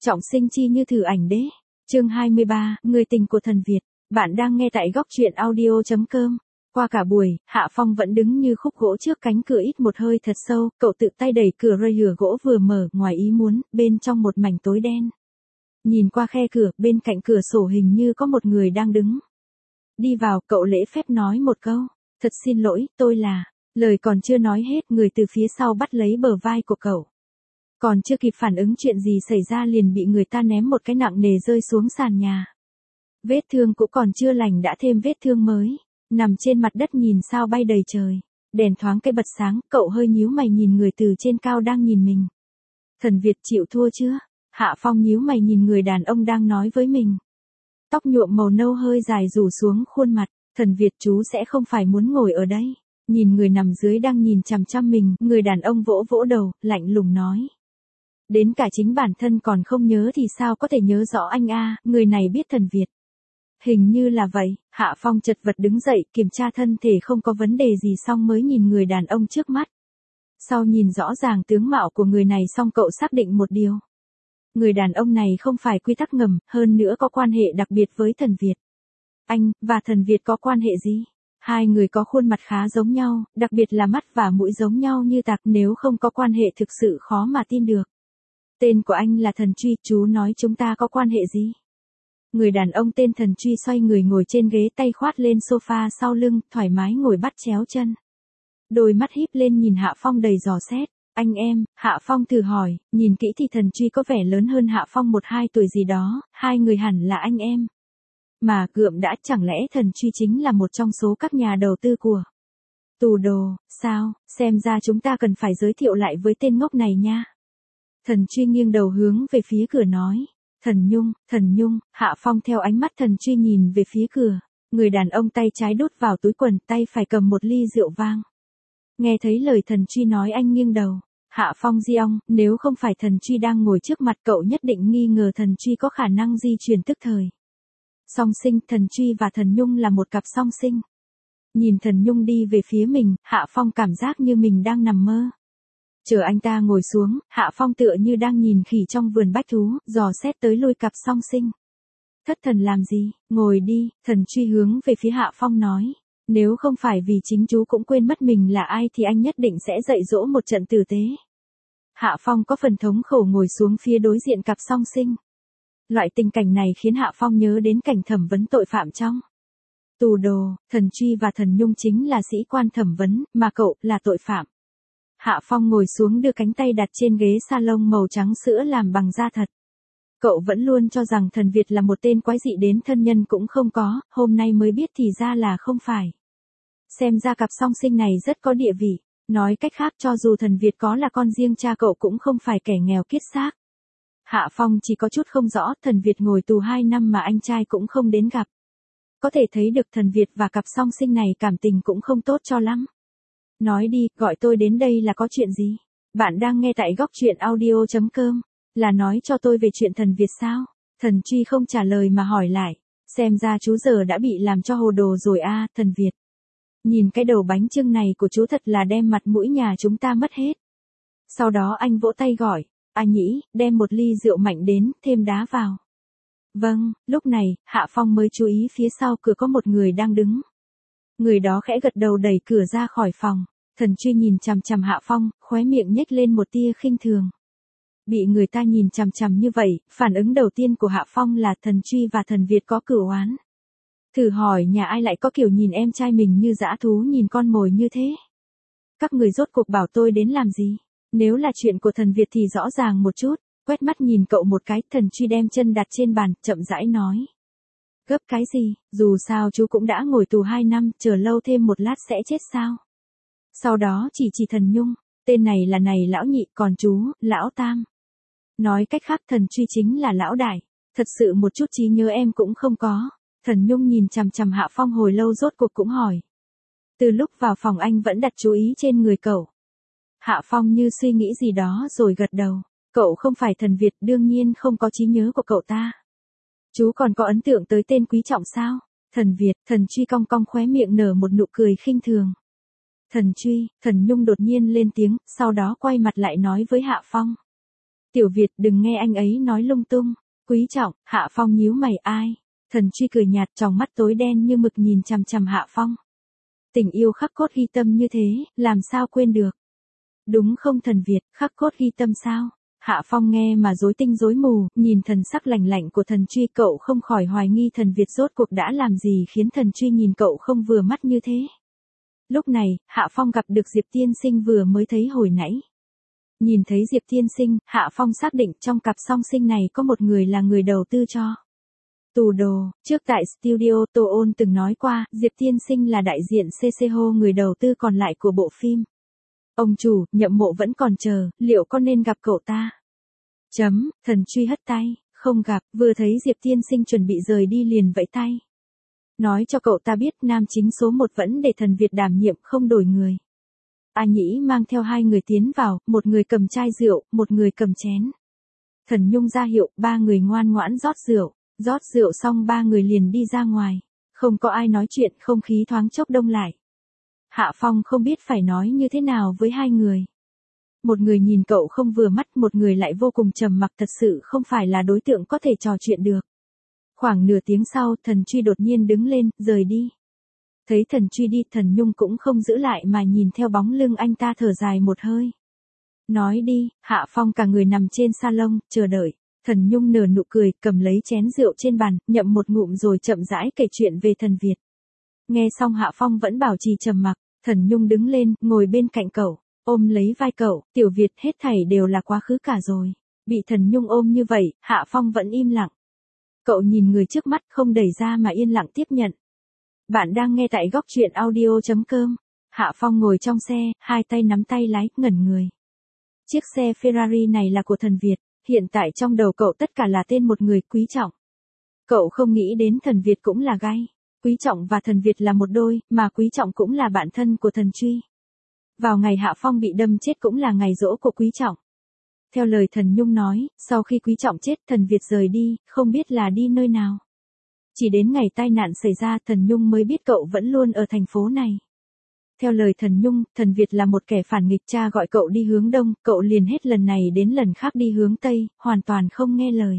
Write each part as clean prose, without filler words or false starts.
Trọng sinh chi như thử ảnh đế. Chương 23, người tình của thần Việt. Bạn đang nghe tại góc truyện audio.com. Qua cả buổi, Hạ Phong vẫn đứng như khúc gỗ trước cánh cửa ít một hơi thật sâu, cậu tự tay đẩy cửa rơi lửa gỗ vừa mở, ngoài ý muốn, bên trong một mảnh tối đen. Nhìn qua khe cửa, bên cạnh cửa sổ hình như có một người đang đứng. Đi vào, cậu lễ phép nói một câu. Thật xin lỗi, tôi là... Lời còn chưa nói hết, người từ phía sau bắt lấy bờ vai của cậu. Còn chưa kịp phản ứng chuyện gì xảy ra liền bị người ta ném một cái nặng nề rơi xuống sàn nhà. Vết thương cũng còn chưa lành đã thêm vết thương mới. Nằm trên mặt đất nhìn sao bay đầy trời. Đèn thoáng cái bật sáng, cậu hơi nhíu mày nhìn người từ trên cao đang nhìn mình. Thần Việt chịu thua chưa? Hạ Phong nhíu mày nhìn người đàn ông đang nói với mình. Tóc nhuộm màu nâu hơi dài rủ xuống khuôn mặt. Thần Việt, chú sẽ không phải muốn ngồi ở đây. Nhìn người nằm dưới đang nhìn chằm chằm mình, người đàn ông vỗ vỗ đầu, lạnh lùng nói. Đến cả chính bản thân còn không nhớ thì sao có thể nhớ rõ anh a, người này biết thần Việt. Hình như là vậy, Hạ Phong chật vật đứng dậy, kiểm tra thân thể không có vấn đề gì xong mới nhìn người đàn ông trước mắt. Sau nhìn rõ ràng tướng mạo của người này xong cậu xác định một điều. Người đàn ông này không phải quy tắc ngầm, hơn nữa có quan hệ đặc biệt với thần Việt. Anh, và thần Việt có quan hệ gì? Hai người có khuôn mặt khá giống nhau, đặc biệt là mắt và mũi giống nhau như tạc, nếu không có quan hệ thực sự khó mà tin được. Tên của anh là Thần Truy, chú nói chúng ta có quan hệ gì? Người đàn ông tên Thần Truy xoay người ngồi trên ghế, tay khoát lên sofa sau lưng, thoải mái ngồi bắt chéo chân. Đôi mắt híp lên nhìn Hạ Phong đầy dò xét. Anh em, Hạ Phong thử hỏi, nhìn kỹ thì Thần Truy có vẻ lớn hơn Hạ Phong 1-2 tuổi gì đó, hai người hẳn là anh em. Mà gượm đã, chẳng lẽ Thần Truy chính là một trong số các nhà đầu tư của Tù Đồ, sao, xem ra chúng ta cần phải giới thiệu lại với tên ngốc này nha. Thần Truy nghiêng đầu hướng về phía cửa nói. Thần Nhung, Hạ Phong theo ánh mắt Thần Truy nhìn về phía cửa. Người đàn ông tay trái đút vào túi quần, tay phải cầm một ly rượu vang. Nghe thấy lời Thần Truy nói anh nghiêng đầu. Hạ Phong di ong, nếu không phải Thần Truy đang ngồi trước mặt cậu nhất định nghi ngờ Thần Truy có khả năng di chuyển tức thời. Song sinh, Thần Truy và Thần Nhung là một cặp song sinh. Nhìn Thần Nhung đi về phía mình, Hạ Phong cảm giác như mình đang nằm mơ. Chờ anh ta ngồi xuống, Hạ Phong tựa như đang nhìn khỉ trong vườn bách thú, dò xét tới lui cặp song sinh. Thất thần làm gì, ngồi đi, Thần Truy hướng về phía Hạ Phong nói. Nếu không phải vì chính chú cũng quên mất mình là ai thì anh nhất định sẽ dạy dỗ một trận tử tế. Hạ Phong có phần thống khổ ngồi xuống phía đối diện cặp song sinh. Loại tình cảnh này khiến Hạ Phong nhớ đến cảnh thẩm vấn tội phạm trong Tù Đồ. Thần Truy và Thần Nhung chính là sĩ quan thẩm vấn, mà cậu là tội phạm. Hạ Phong ngồi xuống đưa cánh tay đặt trên ghế salon màu trắng sữa làm bằng da thật. Cậu vẫn luôn cho rằng thần Việt là một tên quái dị đến thân nhân cũng không có, hôm nay mới biết thì ra là không phải. Xem ra cặp song sinh này rất có địa vị. Nói cách khác, cho dù thần Việt có là con riêng cha cậu cũng không phải kẻ nghèo kiết xác. Hạ Phong chỉ có chút không rõ, thần Việt ngồi tù 2 năm mà anh trai cũng không đến gặp. Có thể thấy được thần Việt và cặp song sinh này cảm tình cũng không tốt cho lắm. Nói đi, gọi tôi đến đây là có chuyện gì? Bạn đang nghe tại góc truyện audio.com. Là nói cho tôi về chuyện thần Việt sao? Thần Truy không trả lời mà hỏi lại. Xem ra chú giờ đã bị làm cho hồ đồ rồi a, thần Việt. Nhìn cái đầu bánh chưng này của chú thật là đem mặt mũi nhà chúng ta mất hết. Sau đó anh vỗ tay gọi. Anh Nhĩ, đem một ly rượu mạnh đến, thêm đá vào. Vâng, lúc này, Hạ Phong mới chú ý phía sau cửa có một người đang đứng. Người đó khẽ gật đầu đẩy cửa ra khỏi phòng. Thần Truy nhìn chằm chằm Hạ Phong, khóe miệng nhếch lên một tia khinh thường. Bị người ta nhìn chằm chằm như vậy, phản ứng đầu tiên của Hạ Phong là Thần Truy và thần Việt có cửu oán. Thử hỏi nhà ai lại có kiểu nhìn em trai mình như dã thú nhìn con mồi như thế? Các người rốt cuộc bảo tôi đến làm gì? Nếu là chuyện của thần Việt thì rõ ràng một chút. Quét mắt nhìn cậu một cái, Thần Truy đem chân đặt trên bàn, chậm rãi nói. Gấp cái gì, dù sao chú cũng đã ngồi tù 2 năm, chờ lâu thêm một lát sẽ chết sao? Sau đó chỉ Thần Nhung, tên này là này lão nhị, còn chú, lão tam. Nói cách khác Thần Truy chính là lão đại, thật sự một chút trí nhớ em cũng không có. Thần Nhung nhìn chằm chằm Hạ Phong hồi lâu rốt cuộc cũng hỏi. Từ lúc vào phòng anh vẫn đặt chú ý trên người cậu. Hạ Phong như suy nghĩ gì đó rồi gật đầu. Cậu không phải thần Việt, đương nhiên không có trí nhớ của cậu ta. Chú còn có ấn tượng tới tên quý trọng sao? Thần Việt, Thần Truy cong cong khóe miệng nở một nụ cười khinh thường. Thần Truy, Thần Nhung đột nhiên lên tiếng, sau đó quay mặt lại nói với Hạ Phong. Tiểu Việt đừng nghe anh ấy nói lung tung. Quý Trọng, Hạ Phong nhíu mày ai? Thần Truy cười nhạt tròng mắt tối đen như mực nhìn chằm chằm Hạ Phong. Tình yêu khắc cốt ghi tâm như thế, làm sao quên được? Đúng không thần Việt, khắc cốt ghi tâm sao? Hạ Phong nghe mà rối tinh rối mù, nhìn thần sắc lạnh lạnh của thần Truy cậu không khỏi hoài nghi thần Việt rốt cuộc đã làm gì khiến thần Truy nhìn cậu không vừa mắt như thế. Lúc này, Hạ Phong gặp được Diệp Tiên Sinh vừa mới thấy hồi nãy. Nhìn thấy Diệp Tiên Sinh, Hạ Phong xác định trong cặp song sinh này có một người là người đầu tư cho. Tù đồ, trước tại studio Tô Ôn từng nói qua, Diệp Tiên Sinh là đại diện CCHO người đầu tư còn lại của bộ phim. Ông chủ, Nhậm Mộ vẫn còn chờ, liệu có nên gặp cậu ta? Thần Truy hất tay, không gặp, vừa thấy Diệp Tiên Sinh chuẩn bị rời đi liền vẫy tay. Nói cho cậu ta biết nam chính số 1 vẫn để thần Việt đảm nhiệm không đổi người. A Nhĩ mang theo 2 người tiến vào, một người cầm chai rượu, một người cầm chén. Thần Nhung ra hiệu, 3 người ngoan ngoãn rót rượu xong 3 người liền đi ra ngoài. Không có ai nói chuyện, không khí thoáng chốc đông lại. Hạ Phong không biết phải nói như thế nào với 2 người. Một người nhìn cậu không vừa mắt, một người lại vô cùng trầm mặc, thật sự không phải là đối tượng có thể trò chuyện được. Khoảng nửa tiếng sau, thần Truy đột nhiên đứng lên, rời đi. Thấy thần Truy đi, thần Nhung cũng không giữ lại mà nhìn theo bóng lưng anh ta thở dài một hơi. Nói đi, Hạ Phong cả người nằm trên salon, chờ đợi. Thần Nhung nở nụ cười, cầm lấy chén rượu trên bàn, nhậm một ngụm rồi chậm rãi kể chuyện về thần Việt. Nghe xong Hạ Phong vẫn bảo trì trầm mặc, thần Nhung đứng lên, ngồi bên cạnh cậu, ôm lấy vai cậu, Tiểu Việt hết thảy đều là quá khứ cả rồi. Bị thần Nhung ôm như vậy, Hạ Phong vẫn im lặng. Cậu nhìn người trước mắt không đẩy ra mà yên lặng tiếp nhận. Bạn đang nghe tại góc truyện audio.com. Hạ Phong ngồi trong xe, 2 tay nắm tay lái, ngẩn người. Chiếc xe Ferrari này là của thần Việt, hiện tại trong đầu cậu tất cả là tên một người, Quý Trọng. Cậu không nghĩ đến thần Việt cũng là gay. Quý Trọng và thần Việt là một đôi, mà Quý Trọng cũng là bạn thân của thần Truy. Vào ngày Hạ Phong bị đâm chết cũng là ngày giỗ của Quý Trọng. Theo lời thần Nhung nói, sau khi Quý Trọng chết, thần Việt rời đi, không biết là đi nơi nào. Chỉ đến ngày tai nạn xảy ra, thần Nhung mới biết cậu vẫn luôn ở thành phố này. Theo lời thần Nhung, thần Việt là một kẻ phản nghịch, cha gọi cậu đi hướng đông, cậu liền hết lần này đến lần khác đi hướng tây, hoàn toàn không nghe lời.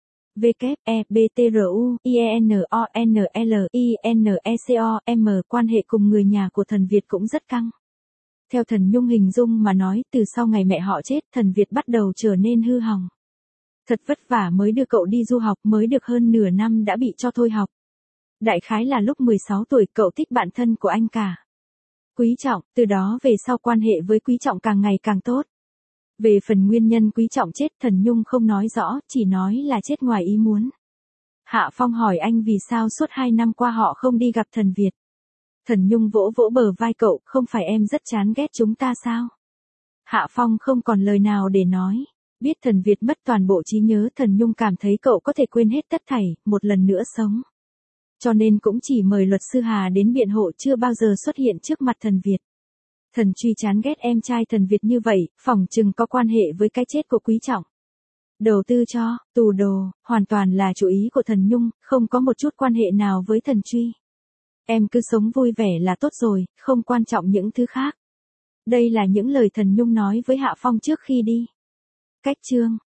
WEBTRUINONLINECOM quan hệ cùng người nhà của thần Việt cũng rất căng. Theo thần Nhung hình dung mà nói, từ sau ngày mẹ họ chết, thần Việt bắt đầu trở nên hư hỏng. Thật vất vả mới đưa cậu đi du học, mới được hơn nửa năm đã bị cho thôi học. Đại khái là lúc 16 tuổi cậu thích bạn thân của anh cả. Quý Trọng, từ đó về sau quan hệ với Quý Trọng càng ngày càng tốt. Về phần nguyên nhân Quý Trọng chết, thần Nhung không nói rõ, chỉ nói là chết ngoài ý muốn. Hạ Phong hỏi anh vì sao suốt 2 năm qua họ không đi gặp thần Việt. Thần Nhung vỗ vỗ bờ vai cậu, không phải em rất chán ghét chúng ta sao? Hạ Phong không còn lời nào để nói. Biết thần Việt mất toàn bộ trí nhớ, thần Nhung cảm thấy cậu có thể quên hết tất thảy, một lần nữa sống. Cho nên cũng chỉ mời luật sư Hà đến biện hộ, chưa bao giờ xuất hiện trước mặt thần Việt. Thần Truy chán ghét em trai thần Việt như vậy, phỏng chừng có quan hệ với cái chết của Quý Trọng. Đầu tư cho, tù đồ, hoàn toàn là chủ ý của thần Nhung, không có một chút quan hệ nào với thần Truy. Em cứ sống vui vẻ là tốt rồi, không quan trọng những thứ khác. Đây là những lời thần Nhung nói với Hạ Phong trước khi đi. Cách chương